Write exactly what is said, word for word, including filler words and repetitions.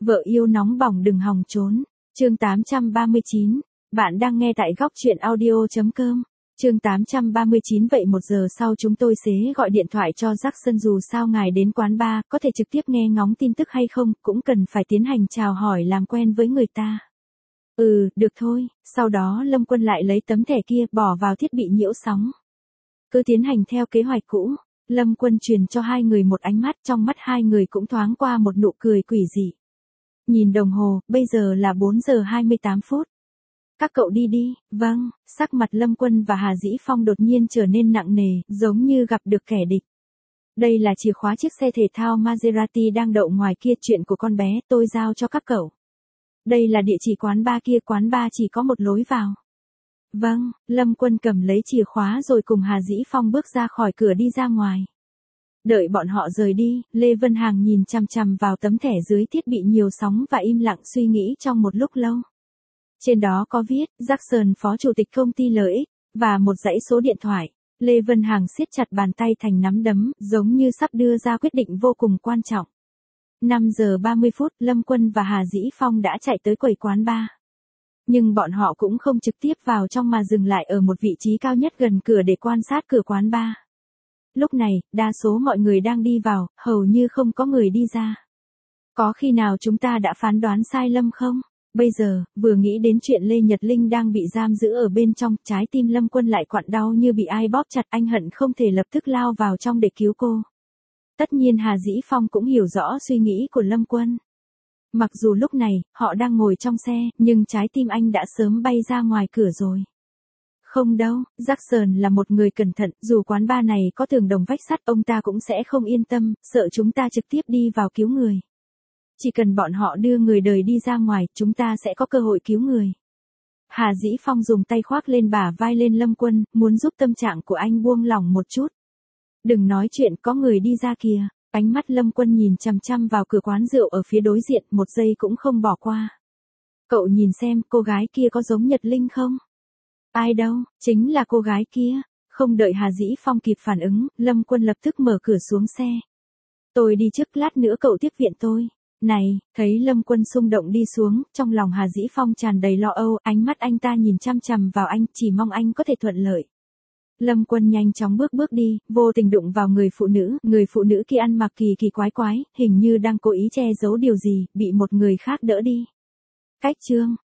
Vợ yêu nóng bỏng đừng hòng trốn. Chương tám trăm ba mươi chín. Bạn đang nghe tại góc truyện audio.com. Chương tám trăm ba mươi chín. Vậy một giờ sau chúng tôi sẽ gọi điện thoại cho Jackson, dù sao ngài đến quán bar, có thể trực tiếp nghe ngóng tin tức hay không, cũng cần phải tiến hành chào hỏi làm quen với người ta. Ừ, được thôi. Sau đó Lâm Quân lại lấy tấm thẻ kia bỏ vào thiết bị nhiễu sóng. Cứ tiến hành theo kế hoạch cũ. Lâm Quân truyền cho hai người một ánh mắt, trong mắt hai người cũng thoáng qua một nụ cười quỷ dị. Nhìn đồng hồ, bây giờ là bốn giờ hai mươi tám phút. Các cậu đi đi. Vâng. Sắc mặt Lâm Quân và Hà Dĩ Phong đột nhiên trở nên nặng nề, giống như gặp được kẻ địch. Đây là chìa khóa chiếc xe thể thao Maserati đang đậu ngoài kia, chuyện của con bé tôi giao cho các cậu. Đây là địa chỉ quán bar kia, quán bar chỉ có một lối vào. Vâng. Lâm Quân cầm lấy chìa khóa rồi cùng Hà Dĩ Phong bước ra khỏi cửa đi ra ngoài. Đợi bọn họ rời đi, Lê Vân Hằng nhìn chằm chằm vào tấm thẻ dưới thiết bị nhiều sóng và im lặng suy nghĩ trong một lúc lâu. Trên đó có viết, Jackson phó chủ tịch công ty lờ ích, và một dãy số điện thoại. Lê Vân Hằng siết chặt bàn tay thành nắm đấm, giống như sắp đưa ra quyết định vô cùng quan trọng. năm giờ ba mươi phút, Lâm Quân và Hà Dĩ Phong đã chạy tới quầy quán bar. Nhưng bọn họ cũng không trực tiếp vào trong mà dừng lại ở một vị trí cao nhất gần cửa để quan sát cửa quán bar. Lúc này, đa số mọi người đang đi vào, hầu như không có người đi ra. Có khi nào chúng ta đã phán đoán sai lầm không? Bây giờ, vừa nghĩ đến chuyện Lê Nhật Linh đang bị giam giữ ở bên trong, trái tim Lâm Quân lại quặn đau như bị ai bóp chặt, anh hận không thể lập tức lao vào trong để cứu cô. Tất nhiên Hà Dĩ Phong cũng hiểu rõ suy nghĩ của Lâm Quân. Mặc dù lúc này, họ đang ngồi trong xe, nhưng trái tim anh đã sớm bay ra ngoài cửa rồi. Không đâu, Jackson là một người cẩn thận, dù quán bar này có tường đồng vách sắt ông ta cũng sẽ không yên tâm, sợ chúng ta trực tiếp đi vào cứu người. Chỉ cần bọn họ đưa người đời đi ra ngoài, chúng ta sẽ có cơ hội cứu người. Hà Dĩ Phong dùng tay khoác lên bả vai lên Lâm Quân, muốn giúp tâm trạng của anh buông lỏng một chút. Đừng nói chuyện, có người đi ra kìa. Ánh mắt Lâm Quân nhìn chằm chằm vào cửa quán rượu ở phía đối diện, một giây cũng không bỏ qua. Cậu nhìn xem, cô gái kia có giống Nhật Linh không? Ai đâu, chính là cô gái kia. Không đợi Hà Dĩ Phong kịp phản ứng, Lâm Quân lập tức mở cửa xuống xe. Tôi đi trước, lát nữa cậu tiếp viện tôi. Này, thấy Lâm Quân xung động đi xuống, trong lòng Hà Dĩ Phong tràn đầy lo âu, ánh mắt anh ta nhìn chăm chằm vào anh, chỉ mong anh có thể thuận lợi. Lâm Quân nhanh chóng bước bước đi, vô tình đụng vào người phụ nữ, người phụ nữ kia ăn mặc kỳ kỳ quái quái, hình như đang cố ý che giấu điều gì, bị một người khác đỡ đi. Cách chương,